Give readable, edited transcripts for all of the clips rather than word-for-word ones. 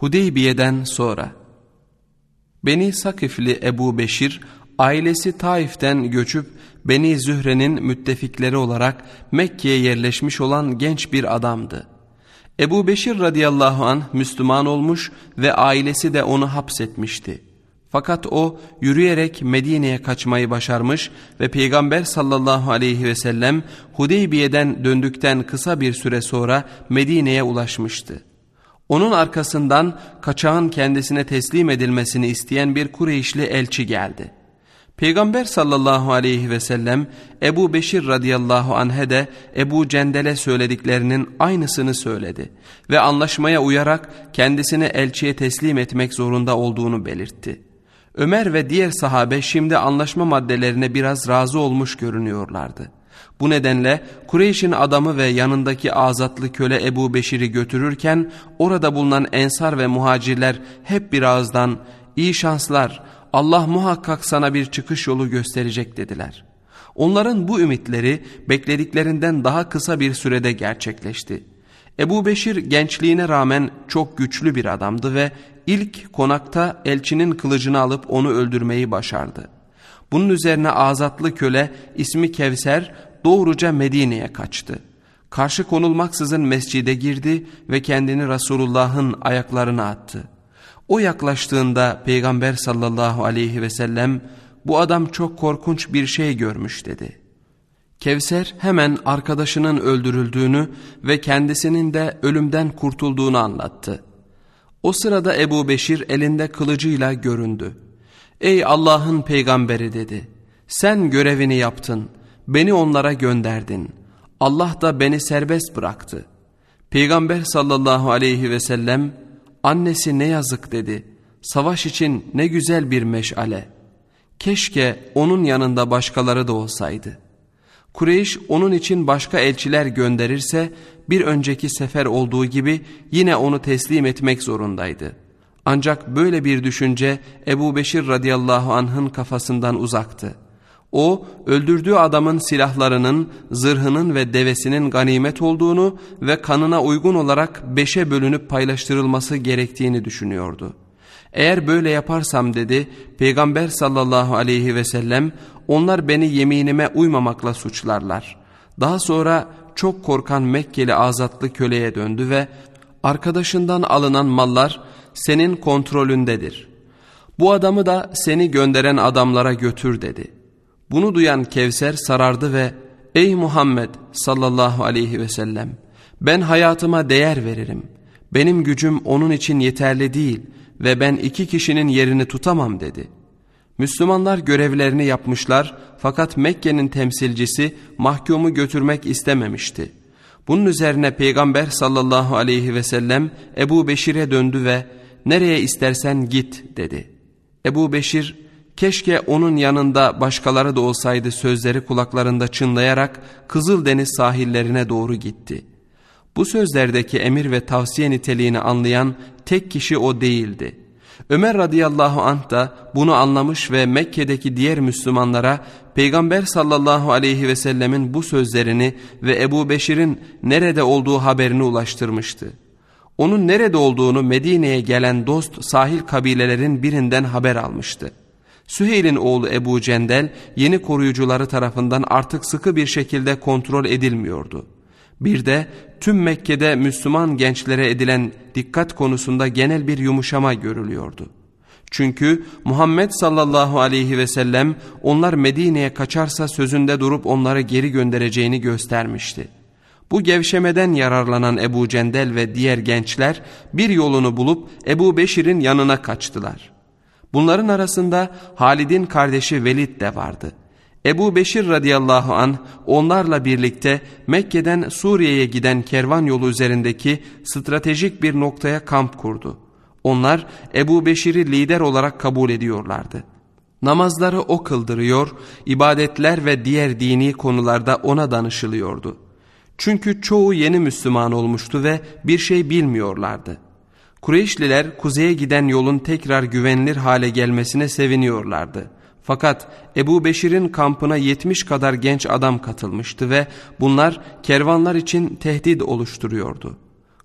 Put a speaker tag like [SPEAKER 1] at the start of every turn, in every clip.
[SPEAKER 1] Hudeybiye'den sonra Beni Sakifli Ebu Beşir, ailesi Taif'ten göçüp Beni Zühre'nin müttefikleri olarak Mekke'ye yerleşmiş olan genç bir adamdı. Ebu Beşir radıyallahu anh Müslüman olmuş ve ailesi de onu hapsetmişti. Fakat o yürüyerek Medine'ye kaçmayı başarmış ve Peygamber sallallahu aleyhi ve sellem Hudeybiye'den döndükten kısa bir süre sonra Medine'ye ulaşmıştı. Onun arkasından kaçağın kendisine teslim edilmesini isteyen bir Kureyşli elçi geldi. Peygamber sallallahu aleyhi ve sellem Ebu Beşir radıyallahu anh'e de Ebu Cendel'e söylediklerinin aynısını söyledi ve anlaşmaya uyarak kendisini elçiye teslim etmek zorunda olduğunu belirtti. Ömer ve diğer sahabe şimdi anlaşma maddelerine biraz razı olmuş görünüyorlardı. Bu nedenle Kureyş'in adamı ve yanındaki azatlı köle Ebu Beşir'i götürürken orada bulunan ensar ve muhacirler hep bir ağızdan "İyi şanslar, Allah muhakkak sana bir çıkış yolu gösterecek" dediler. Onların bu ümitleri beklediklerinden daha kısa bir sürede gerçekleşti. Ebu Beşir gençliğine rağmen çok güçlü bir adamdı ve ilk konakta elçinin kılıcını alıp onu öldürmeyi başardı. Bunun üzerine azatlı köle ismi Kevser doğruca Medine'ye kaçtı. Karşı konulmaksızın mescide girdi ve kendini Resulullah'ın ayaklarına attı. O yaklaştığında Peygamber sallallahu aleyhi ve sellem "Bu adam çok korkunç bir şey görmüş" dedi. Kevser hemen arkadaşının öldürüldüğünü ve kendisinin de ölümden kurtulduğunu anlattı. O sırada Ebu Beşir elinde kılıcıyla göründü. "Ey Allah'ın peygamberi" dedi. "Sen görevini yaptın, beni onlara gönderdin. Allah da beni serbest bıraktı." Peygamber sallallahu aleyhi ve sellem "Annesi ne yazık" dedi. "Savaş için ne güzel bir meşale. Keşke onun yanında başkaları da olsaydı." Kureyş onun için başka elçiler gönderirse bir önceki sefer olduğu gibi yine onu teslim etmek zorundaydı. Ancak böyle bir düşünce Ebu Beşir radıyallahu anh'ın kafasından uzaktı. O öldürdüğü adamın silahlarının, zırhının ve devesinin ganimet olduğunu ve kanına uygun olarak 5'e bölünüp paylaştırılması gerektiğini düşünüyordu. "Eğer böyle yaparsam" dedi Peygamber sallallahu aleyhi ve sellem, "onlar beni yeminime uymamakla suçlarlar." Daha sonra çok korkan Mekkeli azatlı köleye döndü ve "Arkadaşından alınan mallar senin kontrolündedir. Bu adamı da seni gönderen adamlara götür" dedi. Bunu duyan Kevser sarardı ve "Ey Muhammed sallallahu aleyhi ve sellem, ben hayatıma değer veririm. Benim gücüm onun için yeterli değil ve ben 2 kişinin yerini tutamam" dedi. Müslümanlar görevlerini yapmışlar fakat Mekke'nin temsilcisi mahkumu götürmek istememişti. Bunun üzerine Peygamber sallallahu aleyhi ve sellem Ebu Beşir'e döndü ve "Nereye istersen git" dedi. Ebu Beşir "Keşke onun yanında başkaları da olsaydı" sözleri kulaklarında çınlayarak Kızıldeniz sahillerine doğru gitti. Bu sözlerdeki emir ve tavsiye niteliğini anlayan tek kişi o değildi. Ömer radıyallahu anh da bunu anlamış ve Mekke'deki diğer Müslümanlara Peygamber sallallahu aleyhi ve sellemin bu sözlerini ve Ebu Beşir'in nerede olduğu haberini ulaştırmıştı. Onun nerede olduğunu Medine'ye gelen dost sahil kabilelerin birinden haber almıştı. Süheyl'in oğlu Ebu Cendel yeni koruyucuları tarafından artık sıkı bir şekilde kontrol edilmiyordu. Bir de tüm Mekke'de Müslüman gençlere edilen dikkat konusunda genel bir yumuşama görülüyordu. Çünkü Muhammed sallallahu aleyhi ve sellem onlar Medine'ye kaçarsa sözünde durup onları geri göndereceğini göstermişti. Bu gevşemeden yararlanan Ebu Cendel ve diğer gençler bir yolunu bulup Ebu Beşir'in yanına kaçtılar. Bunların arasında Halid'in kardeşi Velid de vardı. Ebu Beşir radıyallahu anh onlarla birlikte Mekke'den Suriye'ye giden kervan yolu üzerindeki stratejik bir noktaya kamp kurdu. Onlar Ebu Beşir'i lider olarak kabul ediyorlardı. Namazları o kıldırıyor, ibadetler ve diğer dini konularda ona danışılıyordu. Çünkü çoğu yeni Müslüman olmuştu ve bir şey bilmiyorlardı. Kureyşliler kuzeye giden yolun tekrar güvenilir hale gelmesine seviniyorlardı. Fakat Ebu Beşir'in kampına 70 kadar genç adam katılmıştı ve bunlar kervanlar için tehdit oluşturuyordu.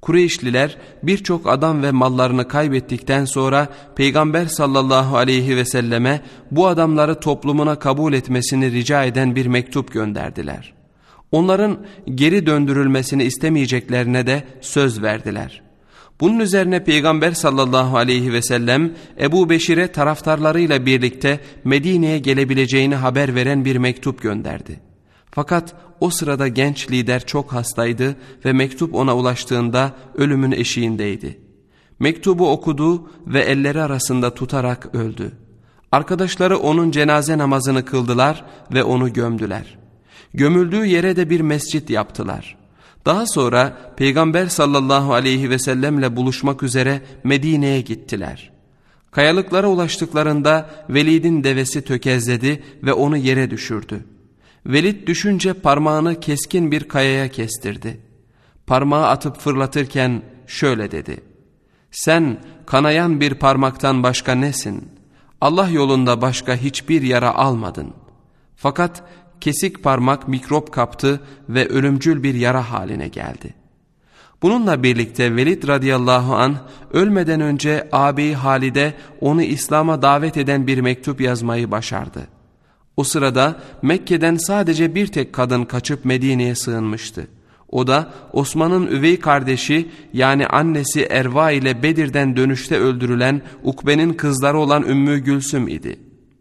[SPEAKER 1] Kureyşliler birçok adam ve mallarını kaybettikten sonra Peygamber sallallahu aleyhi ve selleme bu adamları toplumuna kabul etmesini rica eden bir mektup gönderdiler. Onların geri döndürülmesini istemeyeceklerine de söz verdiler. Bunun üzerine Peygamber sallallahu aleyhi ve sellem Ebu Beşir'e taraftarlarıyla birlikte Medine'ye gelebileceğini haber veren bir mektup gönderdi. Fakat o sırada genç lider çok hastaydı ve mektup ona ulaştığında ölümün eşiğindeydi. Mektubu okudu ve elleri arasında tutarak öldü. Arkadaşları onun cenaze namazını kıldılar ve onu gömdüler. Gömüldüğü yere de bir mescit yaptılar. Daha sonra Peygamber sallallahu aleyhi ve sellemle buluşmak üzere Medine'ye gittiler. Kayalıklara ulaştıklarında Velid'in devesi tökezledi ve onu yere düşürdü. Velid düşünce parmağını keskin bir kayaya kestirdi. Parmağı atıp fırlatırken şöyle dedi: "Sen kanayan bir parmaktan başka nesin? Allah yolunda başka hiçbir yara almadın." Fakat kesik parmak mikrop kaptı ve ölümcül bir yara haline geldi. Bununla birlikte Velid radıyallahu anh ölmeden önce ağabeyi Halide onu İslam'a davet eden bir mektup yazmayı başardı. O sırada Mekke'den sadece bir tek kadın kaçıp Medine'ye sığınmıştı. O da Osman'ın üvey kardeşi, yani annesi Erva ile Bedir'den dönüşte öldürülen Ukbe'nin kızları olan Ümmü Gülsüm idi.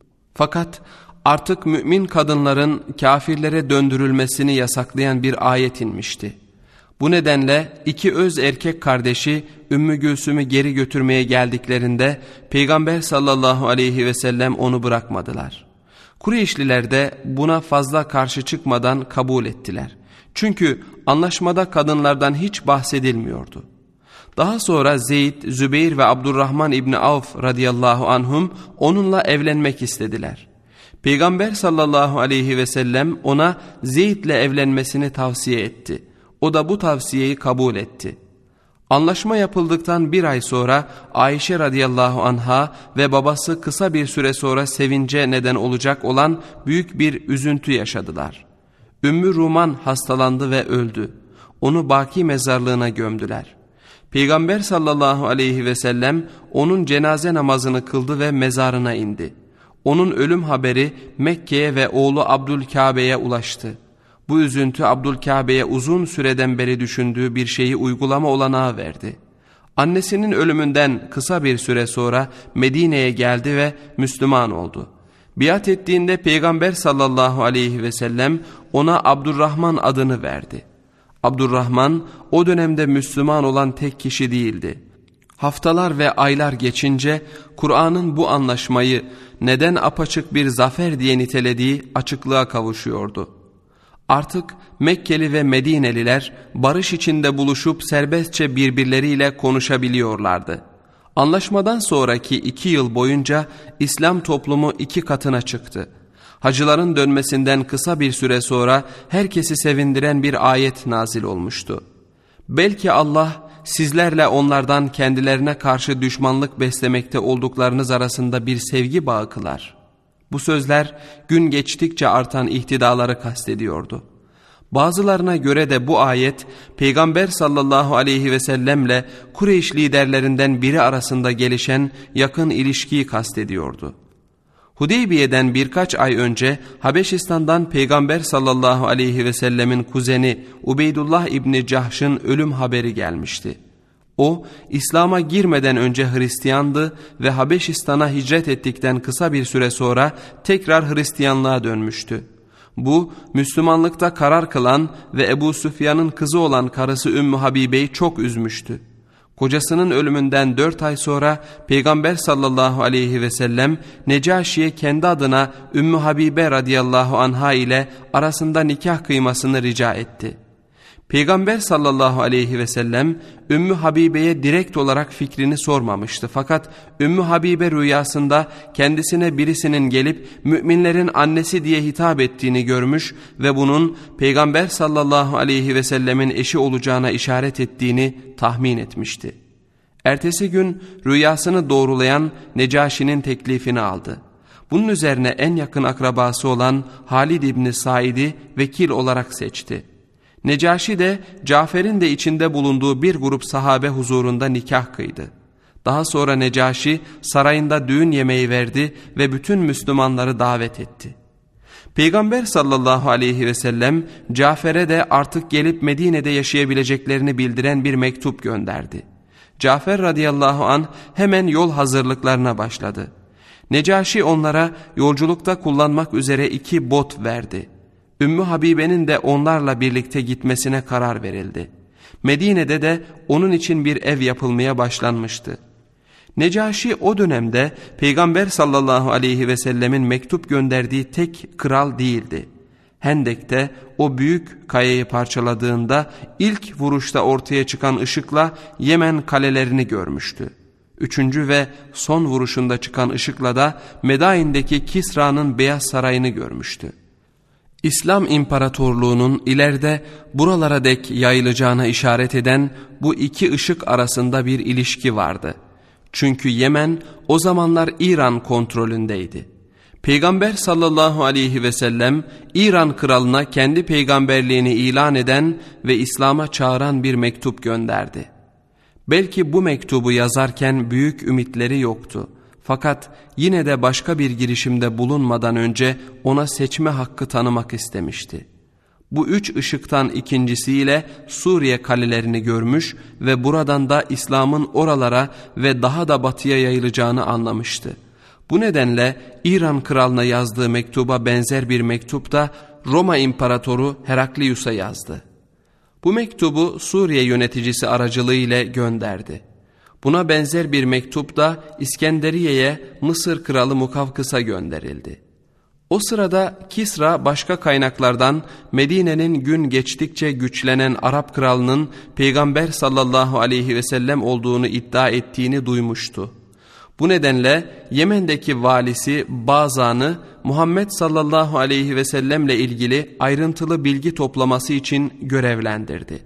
[SPEAKER 1] Fakat artık mümin kadınların kafirlere döndürülmesini yasaklayan bir ayet inmişti. Bu nedenle iki öz erkek kardeşi Ümmü Gülsüm'ü geri götürmeye geldiklerinde Peygamber sallallahu aleyhi ve sellem onu bırakmadılar. Kureyşliler de buna fazla karşı çıkmadan kabul ettiler. Çünkü anlaşmada kadınlardan hiç bahsedilmiyordu. Daha sonra Zeyd, Zübeyir ve Abdurrahman İbni Avf radıyallahu anhum onunla evlenmek istediler. Peygamber sallallahu aleyhi ve sellem ona Zeyd'le evlenmesini tavsiye etti. O da bu tavsiyeyi kabul etti. Anlaşma yapıldıktan bir ay sonra Ayşe radıyallahu anha ve babası kısa bir süre sonra sevince neden olacak olan büyük bir üzüntü yaşadılar. Ümmü Ruman hastalandı ve öldü. Onu Baki mezarlığına gömdüler. Peygamber sallallahu aleyhi ve sellem onun cenaze namazını kıldı ve mezarına indi. Onun ölüm haberi Mekke'ye ve oğlu Abdülkabe'ye ulaştı. Bu üzüntü Abdülkabe'ye uzun süreden beri düşündüğü bir şeyi uygulama olanağı verdi. Annesinin ölümünden kısa bir süre sonra Medine'ye geldi ve Müslüman oldu. Biat ettiğinde Peygamber sallallahu aleyhi ve sellem ona Abdurrahman adını verdi. Abdurrahman o dönemde Müslüman olan tek kişi değildi. Haftalar ve aylar geçince Kur'an'ın bu anlaşmayı neden apaçık bir zafer diye nitelediği açıklığa kavuşuyordu. Artık Mekkeli ve Medineliler barış içinde buluşup serbestçe birbirleriyle konuşabiliyorlardı. Anlaşmadan sonraki 2 yıl boyunca İslam toplumu 2 katına çıktı. Hacıların dönmesinden kısa bir süre sonra herkesi sevindiren bir ayet nazil olmuştu. Belki Allah sizlerle onlardan kendilerine karşı düşmanlık beslemekte olduklarınız arasında bir sevgi bağı kılar. Bu sözler gün geçtikçe artan ihtidaları kastediyordu. Bazılarına göre de bu ayet Peygamber sallallahu aleyhi ve sellemle Kureyş liderlerinden biri arasında gelişen yakın ilişkiyi kastediyordu. Hudeybiye'den birkaç ay önce Habeşistan'dan Peygamber sallallahu aleyhi ve sellemin kuzeni Ubeydullah İbni Cahş'ın ölüm haberi gelmişti. O, İslam'a girmeden önce Hristiyandı ve Habeşistan'a hicret ettikten kısa bir süre sonra tekrar Hristiyanlığa dönmüştü. Bu, Müslümanlıkta karar kılan ve Ebu Süfyan'ın kızı olan karısı Ümmü Habibe'yi çok üzmüştü. Kocasının ölümünden 4 ay sonra Peygamber sallallahu aleyhi ve sellem Necaşi'ye kendi adına Ümmü Habibe radıyallahu anha ile arasında nikah kıymasını rica etti. Peygamber sallallahu aleyhi ve sellem Ümmü Habibe'ye direkt olarak fikrini sormamıştı. Fakat Ümmü Habibe rüyasında kendisine birisinin gelip müminlerin annesi diye hitap ettiğini görmüş ve bunun Peygamber sallallahu aleyhi ve sellemin eşi olacağına işaret ettiğini tahmin etmişti. Ertesi gün rüyasını doğrulayan Necaşi'nin teklifini aldı. Bunun üzerine en yakın akrabası olan Halid İbni Said'i vekil olarak seçti. Necaşi de Cafer'in de içinde bulunduğu bir grup sahabe huzurunda nikah kıydı. Daha sonra Necaşi sarayında düğün yemeği verdi ve bütün Müslümanları davet etti. Peygamber sallallahu aleyhi ve sellem Cafer'e de artık gelip Medine'de yaşayabileceklerini bildiren bir mektup gönderdi. Cafer radıyallahu anh hemen yol hazırlıklarına başladı. Necaşi onlara yolculukta kullanmak üzere 2 bot verdi. Ümmü Habibe'nin de onlarla birlikte gitmesine karar verildi. Medine'de de onun için bir ev yapılmaya başlanmıştı. Necaşi o dönemde Peygamber sallallahu aleyhi ve sellemin mektup gönderdiği tek kral değildi. Hendek'te o büyük kayayı parçaladığında ilk vuruşta ortaya çıkan ışıkla Yemen kalelerini görmüştü. 3. ve son vuruşunda çıkan ışıkla da Medain'deki Kisra'nın Beyaz Sarayı'nı görmüştü. İslam İmparatorluğu'nun ileride buralara dek yayılacağına işaret eden bu 2 ışık arasında bir ilişki vardı. Çünkü Yemen o zamanlar İran kontrolündeydi. Peygamber sallallahu aleyhi ve sellem İran kralına kendi peygamberliğini ilan eden ve İslam'a çağıran bir mektup gönderdi. Belki bu mektubu yazarken büyük ümitleri yoktu. Fakat yine de başka bir girişimde bulunmadan önce ona seçme hakkı tanımak istemişti. Bu 3 ışıktan ikincisiyle Suriye kalelerini görmüş ve buradan da İslam'ın oralara ve daha da batıya yayılacağını anlamıştı. Bu nedenle İran kralına yazdığı mektuba benzer bir mektup da Roma İmparatoru Heraklius'a yazdı. Bu mektubu Suriye yöneticisi aracılığıyla gönderdi. Buna benzer bir mektup da İskenderiye'ye Mısır kralı Mukavkıs'a gönderildi. O sırada Kisra başka kaynaklardan Medine'nin gün geçtikçe güçlenen Arap kralının Peygamber sallallahu aleyhi ve sellem olduğunu iddia ettiğini duymuştu. Bu nedenle Yemen'deki valisi Bazan'ı Muhammed sallallahu aleyhi ve sellemle ilgili ayrıntılı bilgi toplaması için görevlendirdi.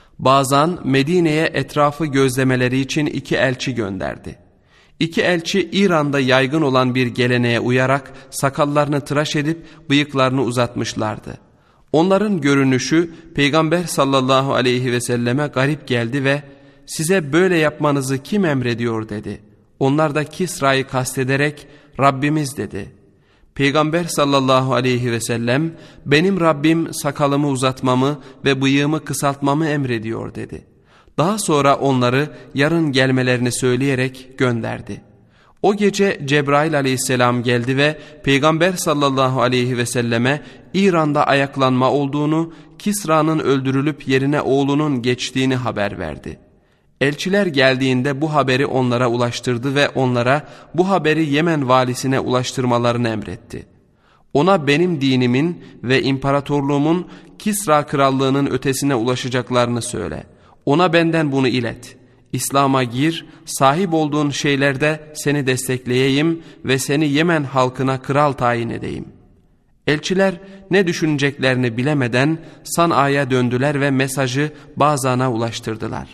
[SPEAKER 1] Bazan Medine'ye etrafı gözlemeleri için 2 elçi gönderdi. 2 elçi İran'da yaygın olan bir geleneğe uyarak sakallarını tıraş edip bıyıklarını uzatmışlardı. Onların görünüşü Peygamber sallallahu aleyhi ve selleme garip geldi ve "Size böyle yapmanızı kim emrediyor?" dedi. Onlar da Kisra'yı kastederek "Rabbimiz" dedi. Peygamber sallallahu aleyhi ve sellem "Benim Rabbim sakalımı uzatmamı ve bıyığımı kısaltmamı emrediyor" dedi. Daha sonra onları yarın gelmelerini söyleyerek gönderdi. O gece Cebrail aleyhisselam geldi ve Peygamber sallallahu aleyhi ve selleme İran'da ayaklanma olduğunu, Kisra'nın öldürülüp yerine oğlunun geçtiğini haber verdi. Elçiler geldiğinde bu haberi onlara ulaştırdı ve onlara bu haberi Yemen valisine ulaştırmalarını emretti. Ona benim dinimin ve imparatorluğumun Kisra krallığının ötesine ulaşacaklarını söyle. Ona benden bunu ilet. İslam'a gir, sahip olduğun şeylerde seni destekleyeyim ve seni Yemen halkına kral tayin edeyim. Elçiler ne düşüneceklerini bilemeden San'a'ya döndüler ve mesajı Bazan'a ulaştırdılar.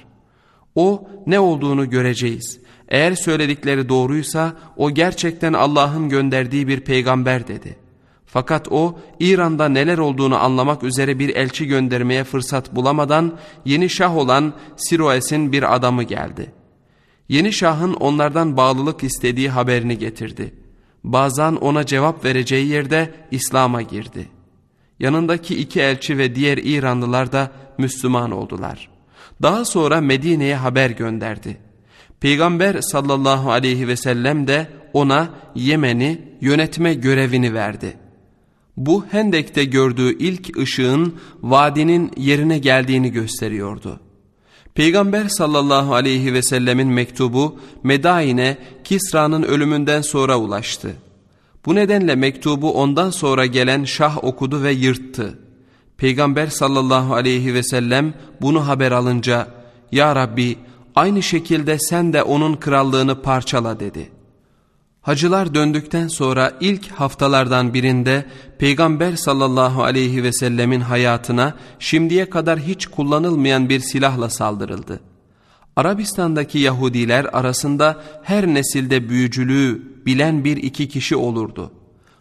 [SPEAKER 1] O ne olduğunu göreceğiz. Eğer söyledikleri doğruysa o gerçekten Allah'ın gönderdiği bir peygamber dedi. Fakat o İran'da neler olduğunu anlamak üzere bir elçi göndermeye fırsat bulamadan yeni şah olan Siroes'in bir adamı geldi. Yeni şahın onlardan bağlılık istediği haberini getirdi. Bazan ona cevap vereceği yerde İslam'a girdi. Yanındaki 2 elçi ve diğer İranlılar da Müslüman oldular. Daha sonra Medine'ye haber gönderdi. Peygamber sallallahu aleyhi ve sellem de ona Yemen'i yönetme görevini verdi. Bu Hendek'te gördüğü ilk ışığın vadinin yerine geldiğini gösteriyordu. Peygamber sallallahu aleyhi ve sellemin mektubu Medain'e Kisra'nın ölümünden sonra ulaştı. Bu nedenle mektubu ondan sonra gelen şah okudu ve yırttı. Peygamber sallallahu aleyhi ve sellem bunu haber alınca "Ya Rabbi, aynı şekilde sen de onun krallığını parçala" dedi. Hacılar döndükten sonra ilk haftalardan birinde Peygamber sallallahu aleyhi ve sellemin hayatına şimdiye kadar hiç kullanılmayan bir silahla saldırıldı. Arabistan'daki Yahudiler arasında her nesilde büyücülüğü bilen 1-2 kişi olurdu.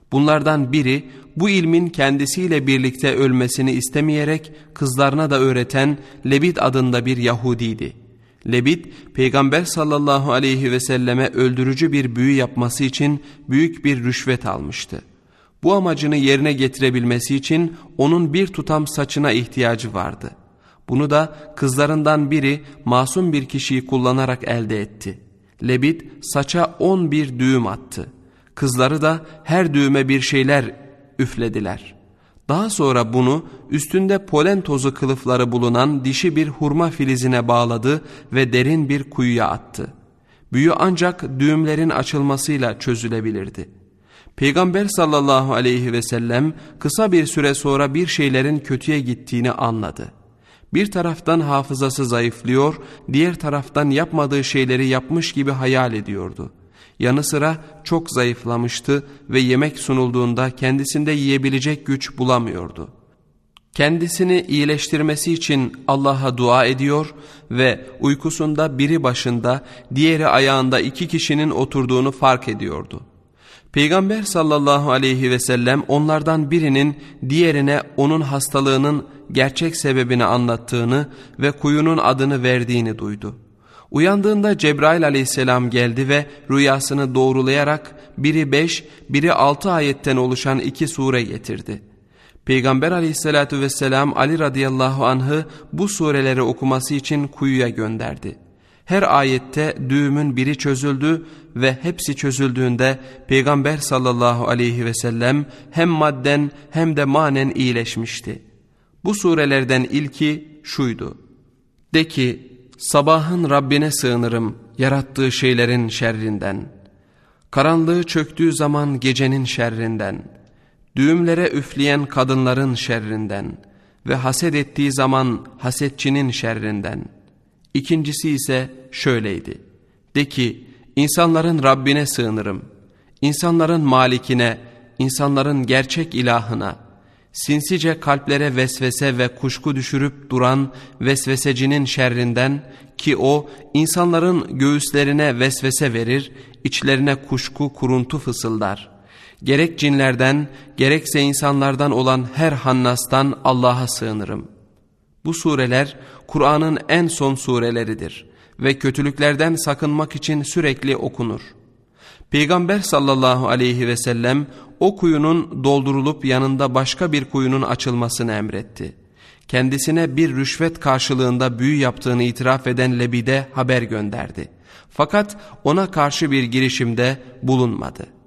[SPEAKER 1] Bunlardan biri bu ilmin kendisiyle birlikte ölmesini istemeyerek kızlarına da öğreten Lebid adında bir Yahudiydi. Lebid, Peygamber sallallahu aleyhi ve selleme öldürücü bir büyü yapması için büyük bir rüşvet almıştı. Bu amacını yerine getirebilmesi için onun bir tutam saçına ihtiyacı vardı. Bunu da kızlarından biri masum bir kişiyi kullanarak elde etti. Lebid saça 11 düğüm attı. Kızları da her düğüme bir şeyler üflediler. Daha sonra bunu üstünde polen tozu kılıfları bulunan dişi bir hurma filizine bağladı ve derin bir kuyuya attı. Büyü ancak düğümlerin açılmasıyla çözülebilirdi. Peygamber sallallahu aleyhi ve sellem kısa bir süre sonra bir şeylerin kötüye gittiğini anladı. Bir taraftan hafızası zayıflıyor, diğer taraftan yapmadığı şeyleri yapmış gibi hayal ediyordu. Yanı sıra çok zayıflamıştı ve yemek sunulduğunda kendisinde yiyebilecek güç bulamıyordu. Kendisini iyileştirmesi için Allah'a dua ediyor ve uykusunda biri başında, diğeri ayağında 2 kişinin oturduğunu fark ediyordu. Peygamber sallallahu aleyhi ve sellem onlardan birinin diğerine onun hastalığının gerçek sebebini anlattığını ve kuyunun adını verdiğini duydu. Uyandığında Cebrail aleyhisselam geldi ve rüyasını doğrulayarak biri 5, biri 6 ayetten oluşan 2 sure getirdi. Peygamber aleyhissalatu vesselam Ali radıyallahu anh'ı bu sureleri okuması için kuyuya gönderdi. Her ayette düğümün biri çözüldü ve hepsi çözüldüğünde Peygamber sallallahu aleyhi ve sellem hem madden hem de manen iyileşmişti. Bu surelerden ilki şuydu: De ki, sabahın Rabbine sığınırım yarattığı şeylerin şerrinden, karanlığı çöktüğü zaman gecenin şerrinden, düğümlere üfleyen kadınların şerrinden ve haset ettiği zaman hasetçinin şerrinden. İkincisi ise şöyleydi: De ki, insanların Rabbine sığınırım, insanların malikine, insanların gerçek ilahına, sinsice kalplere vesvese ve kuşku düşürüp duran vesvesecinin şerrinden, ki o insanların göğüslerine vesvese verir, içlerine kuşku kuruntu fısıldar. Gerek cinlerden gerekse insanlardan olan her hannastan Allah'a sığınırım. Bu sureler Kur'an'ın en son sureleridir ve kötülüklerden sakınmak için sürekli okunur. Peygamber sallallahu aleyhi ve sellem o kuyunun doldurulup yanında başka bir kuyunun açılmasını emretti. Kendisine bir rüşvet karşılığında büyü yaptığını itiraf eden Lebid'e haber gönderdi. Fakat ona karşı bir girişimde bulunmadı.